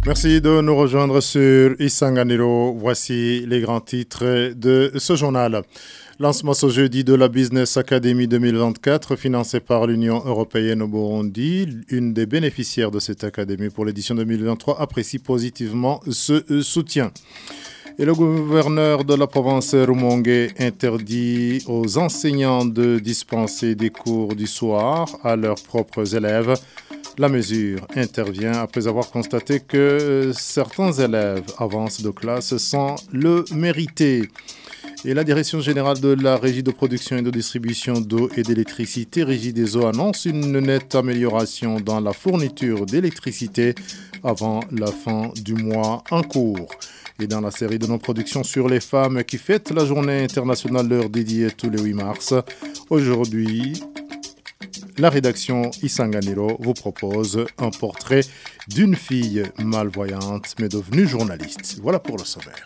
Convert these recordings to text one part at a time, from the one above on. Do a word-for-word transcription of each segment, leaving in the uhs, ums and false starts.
Merci de nous rejoindre sur Isanganiro. Voici les grands titres de ce journal. Lancement ce jeudi de la Business Academy deux mille vingt-quatre, financée par l'Union européenne au Burundi. Une des bénéficiaires de cette académie pour l'édition deux mille vingt-trois apprécie positivement ce soutien. Et le gouverneur de la province Rumongue interdit aux enseignants de dispenser des cours du soir à leurs propres élèves. La mesure intervient après avoir constaté que certains élèves avancent de classe sans le mériter. Et la Direction générale de la Régie de production et de distribution d'eau et d'électricité, Régie des eaux, annonce une nette amélioration dans la fourniture d'électricité avant la fin du mois en cours. Et dans la série de nos productions sur les femmes qui fêtent la journée internationale leur dédiée tous les huit mars, aujourd'hui, la rédaction Isanganiro vous propose un portrait d'une fille malvoyante mais devenue journaliste. Voilà pour le sommaire.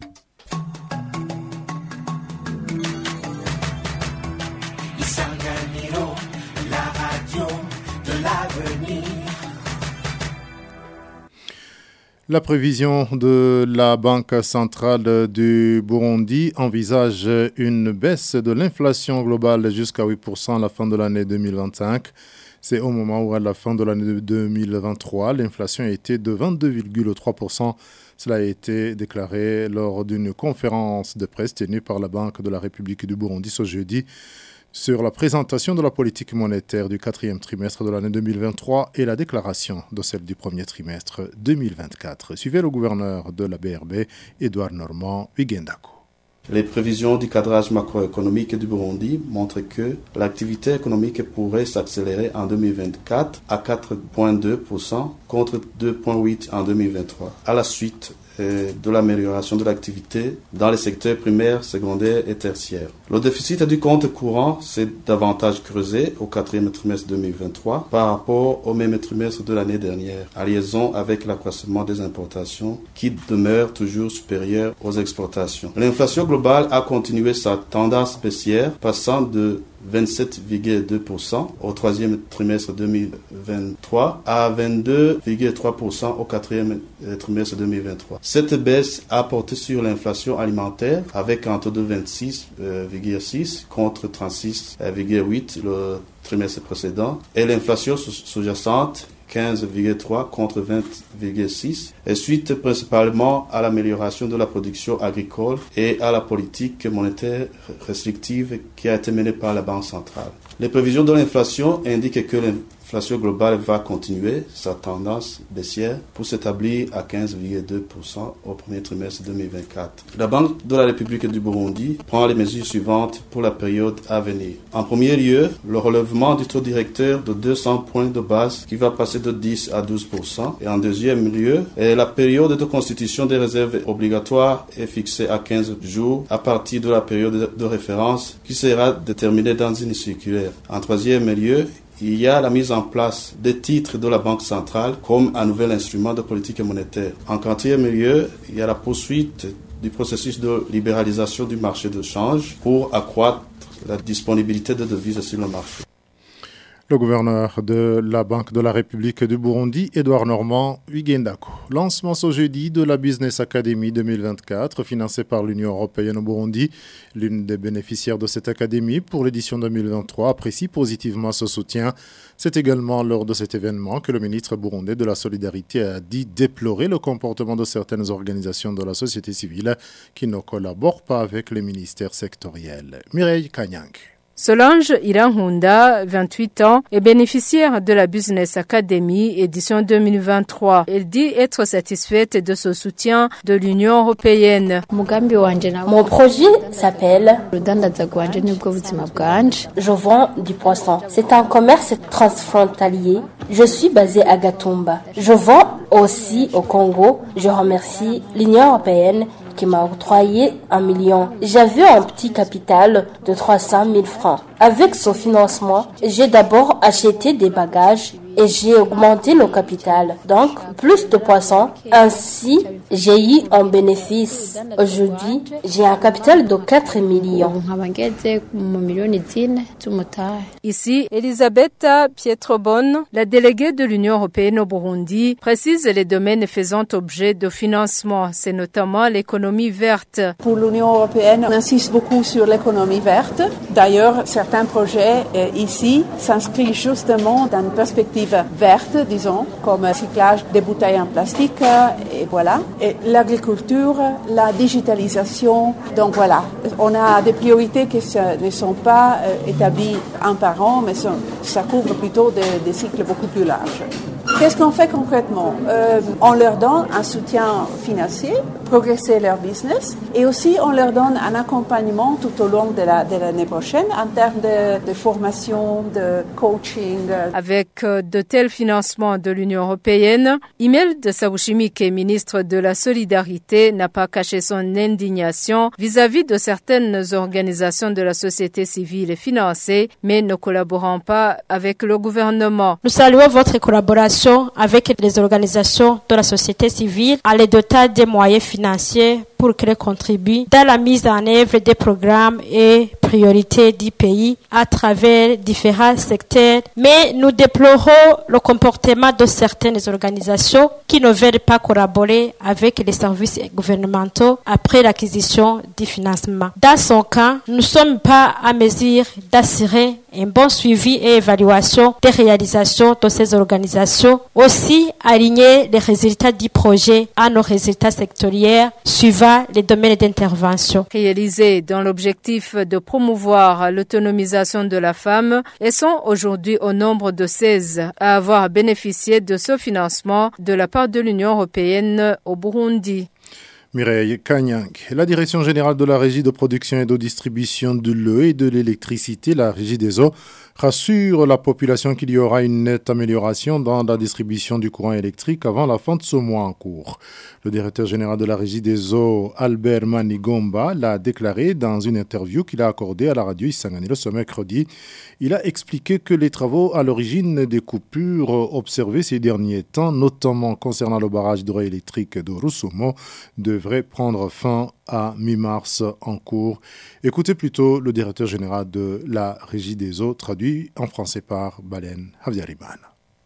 Isanganiro, la radio de l'avenir. La prévision de la Banque centrale du Burundi envisage une baisse de l'inflation globale jusqu'à huit pour cent à la fin de l'année deux mille vingt-cinq. C'est au moment où, à la fin de l'année deux mille vingt-trois, l'inflation a été de vingt-deux virgule trois pour cent. Cela a été déclaré lors d'une conférence de presse tenue par la Banque de la République du Burundi ce jeudi sur la présentation de la politique monétaire du quatrième trimestre de l'année deux mille vingt-trois et la déclaration de celle du premier trimestre deux mille vingt-quatre. Suivez le gouverneur de la B R B, Edouard Normand Wigendako. Les prévisions du cadrage macroéconomique du Burundi montrent que l'activité économique pourrait s'accélérer en deux mille vingt-quatre à quatre virgule deux pour cent contre deux virgule huit pour cent en deux mille vingt-trois, à la suite de l'amélioration de l'activité dans les secteurs primaires, secondaires et tertiaires. Le déficit du compte courant s'est davantage creusé au quatrième trimestre deux mille vingt-trois par rapport au même trimestre de l'année dernière, en liaison avec l'accroissement des importations qui demeure toujours supérieur aux exportations. L'inflation globale a continué sa tendance baissière, passant de vingt-sept virgule deux pour cent au troisième trimestre deux mille vingt-trois à vingt-deux virgule trois pour cent au quatrième trimestre deux mille vingt-trois. Cette baisse a porté sur l'inflation alimentaire avec un taux de vingt-six virgule six contre trente-six virgule huit le trimestre précédent et l'inflation sous-jacente quinze virgule trois contre vingt virgule six et suite principalement à l'amélioration de la production agricole et à la politique monétaire restrictive qui a été menée par la Banque centrale. Les prévisions de l'inflation indiquent que l'inflation globale va continuer sa tendance baissière pour s'établir à quinze virgule deux pour cent au premier trimestre deux mille vingt-quatre. La Banque de la République du Burundi prend les mesures suivantes pour la période à venir. En premier lieu, le relèvement du taux directeur de deux cents points de base qui va passer de dix à douze pour cent. Et en deuxième lieu, la période de constitution des réserves obligatoires est fixée à quinze jours à partir de la période de référence qui sera déterminée dans une circulaire. En troisième lieu, il y a la mise en place des titres de la Banque centrale comme un nouvel instrument de politique monétaire. En quatrième lieu, il y a la poursuite du processus de libéralisation du marché de change pour accroître la disponibilité de devises sur le marché. Le gouverneur de la Banque de la République du Burundi, Edouard Normand Wigendako. Lancement ce jeudi de la Business Academy deux mille vingt-quatre, financée par l'Union européenne au Burundi. L'une des bénéficiaires de cette académie pour l'édition deux mille vingt-trois apprécie positivement ce soutien. C'est également lors de cet événement que le ministre burundais de la Solidarité a dit déplorer le comportement de certaines organisations de la société civile qui ne collaborent pas avec les ministères sectoriels. Mireille Kanyank. Solange Irankunda, vingt-huit ans, est bénéficiaire de la Business Academy édition deux mille vingt-trois. Elle dit être satisfaite de ce soutien de l'Union européenne. Mon projet s'appelle Je vends du poisson. C'est un commerce transfrontalier. Je suis basée à Gatumba. Je vends aussi au Congo. Je remercie l'Union européenne qui m'a octroyé un million. J'avais un petit capital de trois cent mille francs. Avec ce financement, j'ai d'abord acheté des bagages et j'ai augmenté le capital. Donc, plus de poissons. Ainsi, j'ai eu un bénéfice. Aujourd'hui, j'ai un capital de quatre millions. Ici, Elisabetta Pietrobonne, la déléguée de l'Union européenne au Burundi, précise les domaines faisant objet de financement. C'est notamment l'économie verte. Pour l'Union européenne, on insiste beaucoup sur l'économie verte. D'ailleurs, certains projets euh, ici s'inscrivent justement dans une perspective verte, disons, comme le recyclage des bouteilles en plastique, euh, et voilà. Et l'agriculture, la digitalisation. Donc voilà, on a des priorités qui ne sont pas euh, établies un par an, mais sont, ça couvre plutôt des, des cycles beaucoup plus larges. Qu'est-ce qu'on fait concrètement? euh, On leur donne un soutien financier, progresser leur business, et aussi on leur donne un accompagnement tout au long de, la, de l'année prochaine en termes de, de formation, de coaching. Avec de tels financements de l'Union européenne, Imelda Sawushimike, ministre de la Solidarité, n'a pas caché son indignation vis-à-vis de certaines organisations de la société civile financées, mais ne collaborant pas avec le gouvernement. Nous saluons votre collaboration avec les organisations de la société civile à les doter des moyens financiers pour qu'elles contribuent dans la mise en œuvre des programmes et priorités du pays à travers différents secteurs. Mais nous déplorons le comportement de certaines organisations qui ne veulent pas collaborer avec les services gouvernementaux après l'acquisition du financement. Dans son cas, nous ne sommes pas à mesure d'assurer un bon suivi et évaluation des réalisations de ces organisations. Aussi, aligner les résultats du projet à nos résultats sectoriels suivant les domaines d'intervention. Réalisés dans l'objectif de promouvoir l'autonomisation de la femme, elles sont aujourd'hui au nombre de seize à avoir bénéficié de ce financement de la part de l'Union européenne au Burundi. Mireille Kanyang. La Direction générale de la Régie de production et de distribution de l'eau et de l'électricité, la Régie des eaux, rassure la population qu'il y aura une nette amélioration dans la distribution du courant électrique avant la fin de ce mois en cours. Le directeur général de la Régie des eaux, Albert Manigomba, l'a déclaré dans une interview qu'il a accordée à la radio Isanganiro ce mercredi. Il a expliqué que les travaux à l'origine des coupures observées ces derniers temps, notamment concernant le barrage hydroélectrique de Rusumo, devraient prendre fin à mi-mars en cours. Écoutez plutôt le directeur général de la Régie des eaux, traduit en français par Balen Havyarimana.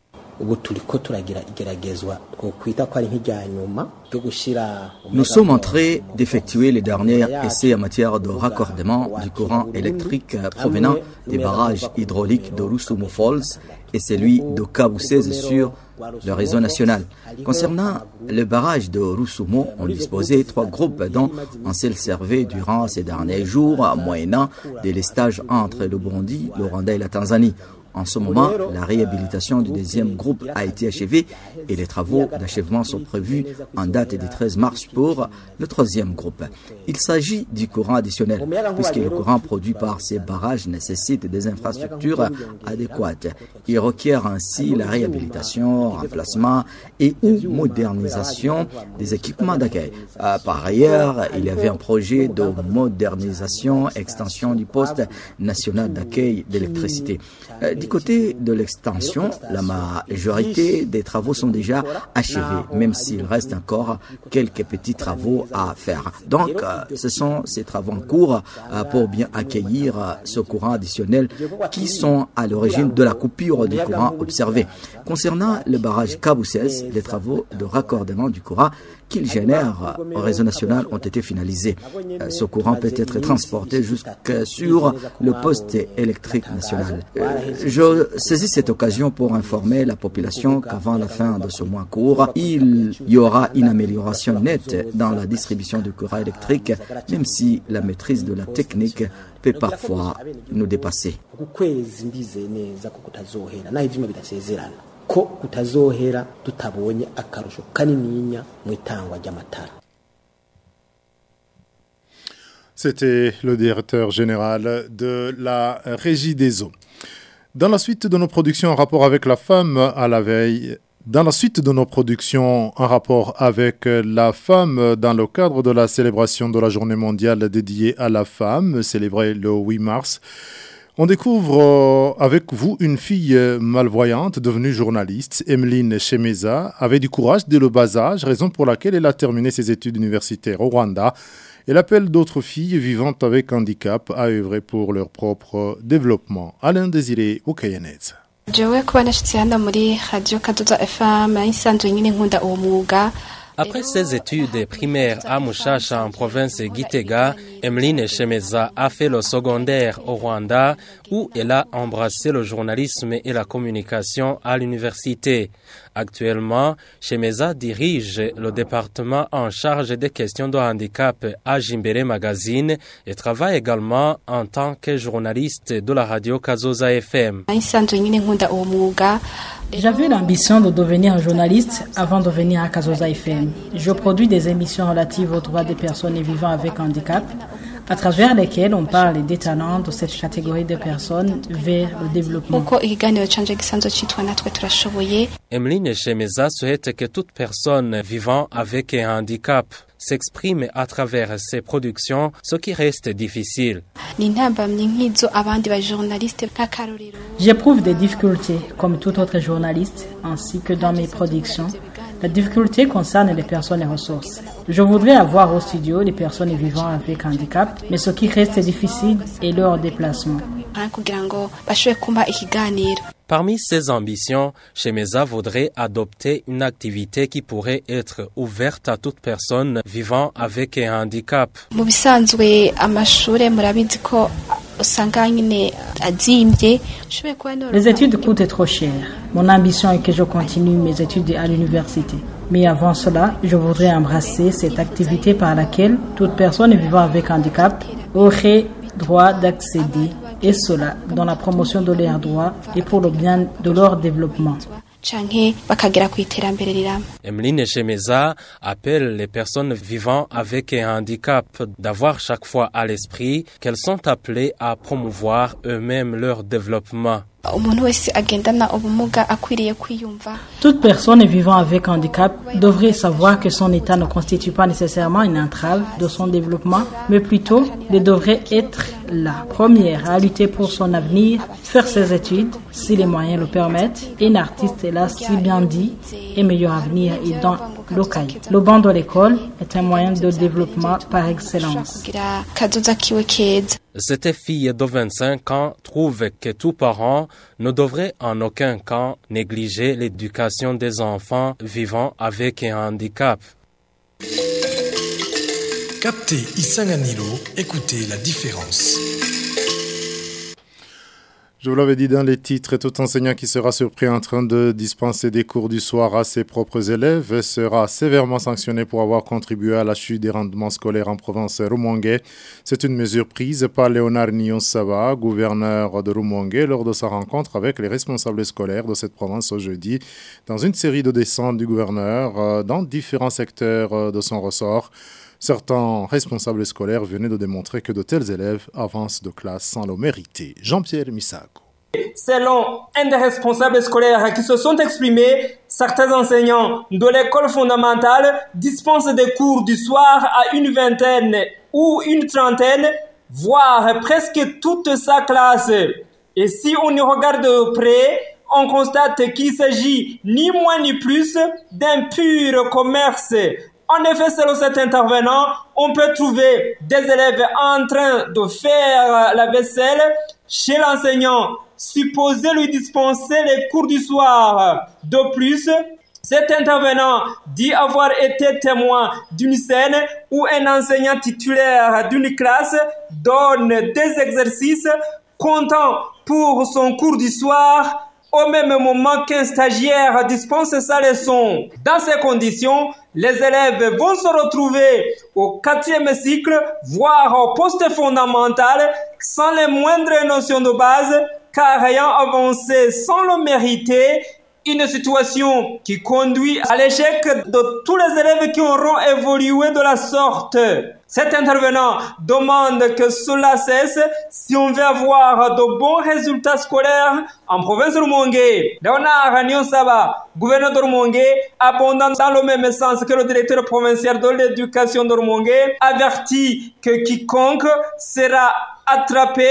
Nous sommes en train d'effectuer les derniers essais en matière de raccordement du courant électrique provenant des barrages hydrauliques de Rusumo Falls et celui de Kabusese sur le réseau national. Concernant le barrage de Rusumo, on disposait trois groupes dont on s'est servi durant ces derniers jours, moyennant des lestages entre le Burundi, le Rwanda et la Tanzanie. En ce moment, la réhabilitation du deuxième groupe a été achevée et les travaux d'achèvement sont prévus en date du treize mars pour le troisième groupe. Il s'agit du courant additionnel, puisque le courant produit par ces barrages nécessite des infrastructures adéquates. Il requiert ainsi la réhabilitation, remplacement et ou modernisation des équipements d'accueil. Par ailleurs, il y avait un projet de modernisation, extension du poste national d'accueil d'électricité. Du côté de l'extension, la majorité des travaux sont déjà achevés, même s'il reste encore quelques petits travaux à faire. Donc, ce sont ces travaux en cours pour bien accueillir ce courant additionnel qui sont à l'origine de la coupure du courant observé. Concernant le barrage Kabusese, les travaux de raccordement du courant qu'il génère au réseau national ont été finalisés. Ce courant peut être transporté jusque sur le poste électrique national. Je saisis cette occasion pour informer la population qu'avant la fin de ce mois court, il y aura une amélioration nette dans la distribution du courant électrique, même si la maîtrise de la technique peut parfois nous dépasser. ko kutazohera tutabonye akarusho kanininya mu itangwa ry'amatara. C'était le directeur général de la Régie des eaux. Dans la suite de nos productions en rapport avec la femme à la veille, dans la suite de nos productions en rapport avec la femme dans le cadre de la célébration de la Journée mondiale dédiée à la femme, célébrée le huit mars, On découvre euh, avec vous une fille malvoyante devenue journaliste. Emeline Shemeza avait du courage dès le bas âge, raison pour laquelle elle a terminé ses études universitaires au Rwanda. Elle appelle d'autres filles vivantes avec handicap à œuvrer pour leur propre développement. Alain Désiré Okayanez. Après ses études primaires à Mushasha en province Gitega, Emeline Shemeza a fait le secondaire au Rwanda où elle a embrassé le journalisme et la communication à l'université. Actuellement, Shemeza dirige le département en charge des questions de handicap à Jimbere Magazine et travaille également en tant que journaliste de la radio Kazoza F M. J'avais l'ambition de devenir journaliste avant de venir à Kazoza F M. Je produis des émissions relatives aux droits des personnes vivant avec handicap, à travers lesquelles on parle des talents de cette catégorie de personnes vers le développement. Emeline Shemeza souhaite que toute personne vivant avec un handicap s'exprime à travers ses productions, ce qui reste difficile. J'éprouve des difficultés comme tout autre journaliste, ainsi que dans mes productions. La difficulté concerne les personnes et ressources. Je voudrais avoir au studio les personnes vivant avec handicap, mais ce qui reste difficile est leur déplacement. Parmi ses ambitions, Shemeza voudrait adopter une activité qui pourrait être ouverte à toute personne vivant avec un handicap. Les études coûtent trop cher. Mon ambition est que je continue mes études à l'université. Mais avant cela, je voudrais embrasser cette activité par laquelle toute personne vivant avec handicap aurait droit d'accéder, et cela dans la promotion de leurs droits et pour le bien de leur développement. Emeline Shemeza appelle les personnes vivant avec un handicap d'avoir chaque fois à l'esprit qu'elles sont appelées à promouvoir eux-mêmes leur développement. Toute personne vivant avec handicap devrait savoir que son état ne constitue pas nécessairement une entrave de son développement, mais plutôt elle devrait être la première à lutter pour son avenir, faire ses études, si les moyens le permettent. Un artiste est là, si bien dit, et meilleur avenir est dans l'Okai. Le banc de l'école est un moyen de développement par excellence. Cette fille de vingt-cinq ans trouve que tout parent ne devrait en aucun cas négliger l'éducation des enfants vivant avec un handicap. Captez Isanganilo, écoutez la différence. Je vous l'avais dit dans les titres, tout enseignant qui sera surpris en train de dispenser des cours du soir à ses propres élèves sera sévèrement sanctionné pour avoir contribué à la chute des rendements scolaires en province Rumongue. C'est une mesure prise par Léonard Niyonsaba, gouverneur de Rumongue, lors de sa rencontre avec les responsables scolaires de cette province ce jeudi, dans une série de descentes du gouverneur dans différents secteurs de son ressort. Certains responsables scolaires venaient de démontrer que de tels élèves avancent de classe sans le mériter. Jean-Pierre Misako. Selon un des responsables scolaires qui se sont exprimés, certains enseignants de l'école fondamentale dispensent des cours du soir à une vingtaine ou une trentaine, voire presque toute sa classe. Et si on y regarde de près, on constate qu'il s'agit ni moins ni plus d'un pur commerce. En effet, selon cet intervenant, on peut trouver des élèves en train de faire la vaisselle chez l'enseignant, supposé lui dispenser les cours du soir. De plus, cet intervenant dit avoir été témoin d'une scène où un enseignant titulaire d'une classe donne des exercices comptant pour son cours du soir au même moment qu'un stagiaire dispense sa leçon. Dans ces conditions, les élèves vont se retrouver au quatrième cycle, voire au poste fondamental, sans les moindres notions de base, car ayant avancé sans le mériter, une situation qui conduit à l'échec de tous les élèves qui auront évolué de la sorte. Cet intervenant demande que cela cesse si on veut avoir de bons résultats scolaires en province de Rumongue. Léonard Niyonsaba, gouverneur de Rumongue, abondant dans le même sens que le directeur provincial de l'éducation de Rumongue, avertit que quiconque sera attrapé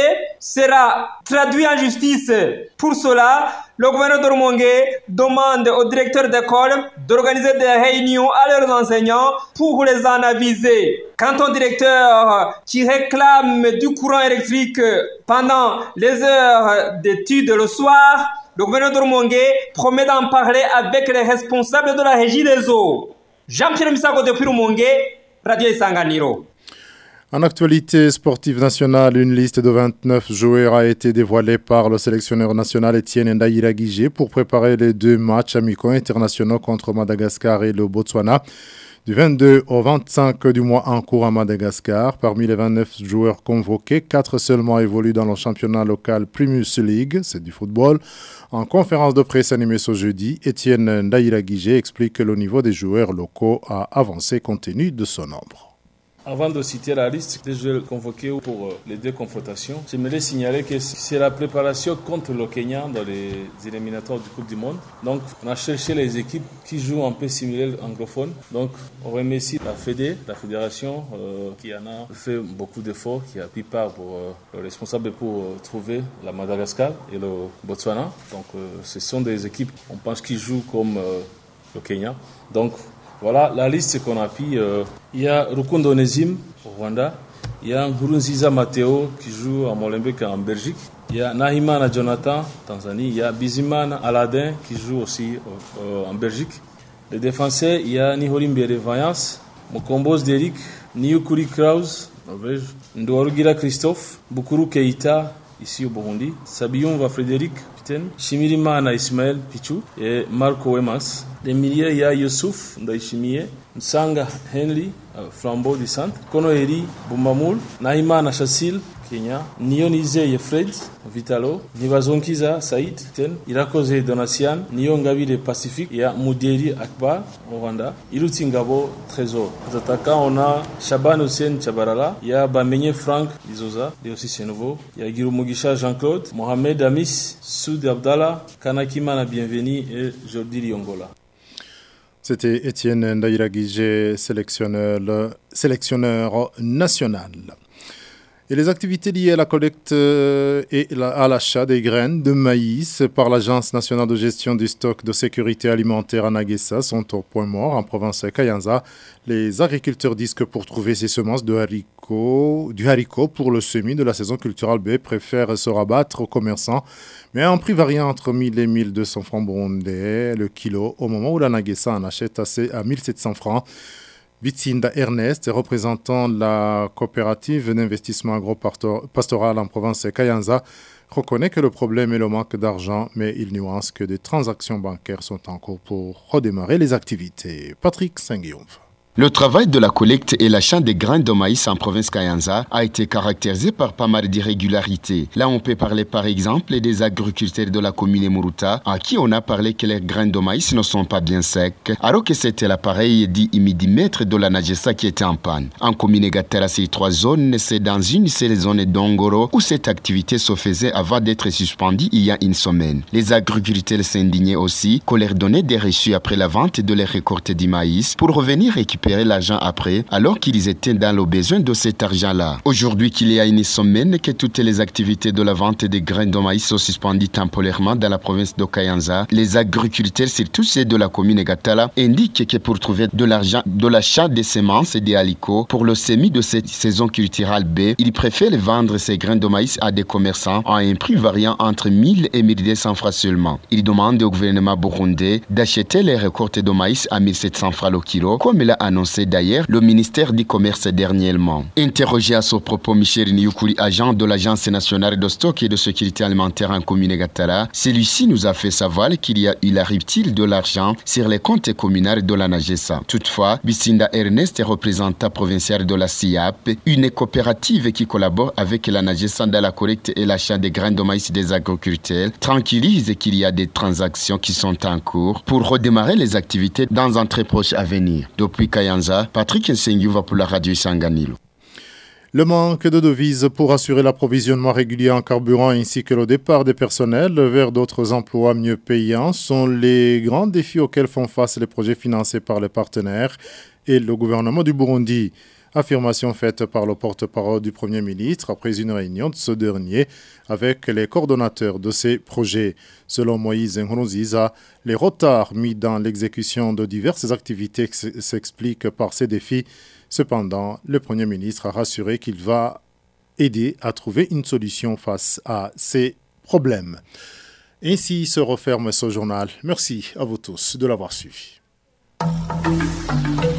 sera traduit en justice. Pour cela, le gouverneur de Rumongue demande aux directeurs d'école d'organiser des réunions à leurs enseignants pour les en aviser. Quant au directeur qui réclame du courant électrique pendant les heures d'études le soir, le gouverneur de Rumongue promet d'en parler avec les responsables de la régie des eaux. Jean-Pierre Misago depuis Rumongue, Radio Isanganiro. En actualité sportive nationale, une liste de vingt-neuf joueurs a été dévoilée par le sélectionneur national Etienne Ndaïra-Guigé pour préparer les deux matchs amicaux internationaux contre Madagascar et le Botswana. Du vingt-deux au vingt-cinq du mois en cours à Madagascar, parmi les vingt-neuf joueurs convoqués, quatre seulement évoluent dans le championnat local Primus League, c'est du football. En conférence de presse animée ce jeudi, Etienne Ndaïra-Guigé explique que le niveau des joueurs locaux a avancé compte tenu de son nombre. Avant de citer la liste des joueurs convoqués pour les deux confrontations, j'aimerais signaler que c'est la préparation contre le Kenya dans les éliminatoires du Coupe du Monde. Donc, on a cherché les équipes qui jouent un peu similaires anglophones. Donc, on remercie la Fédé, la fédération, euh, qui en a fait beaucoup d'efforts, qui a pris part pour euh, le responsable pour euh, trouver la Madagascar et le Botswana. Donc, euh, ce sont des équipes, on pense, qui jouent comme euh, le Kenya. Donc, voilà la liste qu'on a pris. Euh, il y a Rukundo Nezim au Rwanda. Il y a Nkurunziza Matteo qui joue à Molenbeek en Belgique. Il y a Nahimana Jonathan, Tanzanie. Il y a Bizimana Aladin qui joue aussi euh, en Belgique. Les défenseurs, il y a Niholimbere Vayance, Mokombos Derek, Niyukuri Kraus, Norvège, Ndouarugira Christophe, Bukuru Keita, ici au Burundi, Sabiyumva Frédéric, Shimirimana Ismaël Pichou et Marco Emas. Les milieux, il y a Youssouf Ndaishimie, Nsanga Henry, Flambeau du Centre, Konoheri Bumamul, Nahimana Chassil, Kenya, Nionize Fred, Vitalo, Nivazonkiza Saïd, Irakoze Donatian, Niongabile Pacifique, il y a Mouderi Akbar au Rwanda, Ilutingabo Trésor. Les attaquants, on a Shaban Hussein Chabarala, il y a Bamenye Franck Izoza, et aussi c'est nouveau, il y a Girumugisha Jean-Claude, Mohamed Amis, Soud Abdallah, Kanakimana Bienveni et Jordi Liongola. C'était Etienne Ndaïra-Guigé, sélectionneur, sélectionneur national. Et les activités liées à la collecte et à l'achat des graines de maïs par l'Agence nationale de gestion du stock de sécurité alimentaire à Naguessa sont au point mort en province Kayanza. Les agriculteurs disent que pour trouver ces semences de haricots, du haricot pour le semis de la saison culturelle B préfèrent se rabattre aux commerçants, mais à un prix variant entre mille et mille deux cents francs burundais le kilo, au moment où la Naguessa en achète à mille sept cents francs. Vitsinda Ernest, représentant la coopérative d'investissement agro-pastoral en province Kayanza, reconnaît que le problème est le manque d'argent, mais il nuance que des transactions bancaires sont en cours pour redémarrer les activités. Patrick Saint-Guillaume. Le travail de la collecte et l'achat des grains de maïs en province Kayanza a été caractérisé par pas mal d'irrégularités. Là, on peut parler par exemple des agriculteurs de la commune Muruta à qui on a parlé que les grains de maïs ne sont pas bien secs, alors que c'était l'appareil dit imidimètre de la Naguessa qui était en panne. En commune Gatara, ces trois zones, c'est dans une seule zone d'Ongoro où cette activité se faisait avant d'être suspendue il y a une semaine. Les agriculteurs s'indignaient aussi qu'on leur donnait des reçus après la vente de leurs récoltes du maïs pour revenir récupérer l'argent après, alors qu'ils étaient dans le besoin de cet argent-là. Aujourd'hui qu'il y a une semaine que toutes les activités de la vente des grains de maïs sont suspendues temporairement dans la province de Kayanza, les agriculteurs, surtout ceux de la commune Gatala, indiquent que pour trouver de l'argent de l'achat des semences et des haricots pour le semis de cette saison culturelle B, ils préfèrent vendre ces grains de maïs à des commerçants à un prix variant entre mille et mille deux cents francs seulement. Ils demandent au gouvernement burundais d'acheter les récoltes de maïs à mille sept cents francs le kilo, comme l'a annoncé d'ailleurs le ministère du Commerce dernièrement. Interrogé à ce propos, Michel Niyukuri, agent de l'Agence nationale de stock et de sécurité alimentaire en commune Gatara, celui-ci nous a fait savoir qu'il y a eu la rupture de l'argent sur les comptes communaux de la Naguessa. Toutefois, Bisinda Ernest, représentant provincial de la C I A P, une coopérative qui collabore avec la Naguessa dans la collecte et l'achat des grains de maïs des agriculteurs, tranquillise qu'il y a des transactions qui sont en cours pour redémarrer les activités dans un très proche avenir. Depuis Kayanza, Patrick Nsengiuva pour la radio Isanganilo. Le manque de devises pour assurer l'approvisionnement régulier en carburant ainsi que le départ des personnels vers d'autres emplois mieux payants sont les grands défis auxquels font face les projets financés par les partenaires et le gouvernement du Burundi. Affirmation faite par le porte-parole du Premier ministre après une réunion de ce dernier avec les coordonnateurs de ces projets. Selon Moïse Nkurunziza, les retards mis dans l'exécution de diverses activités s'expliquent par ces défis. Cependant, le Premier ministre a rassuré qu'il va aider à trouver une solution face à ces problèmes. Ainsi se referme ce journal. Merci à vous tous de l'avoir suivi.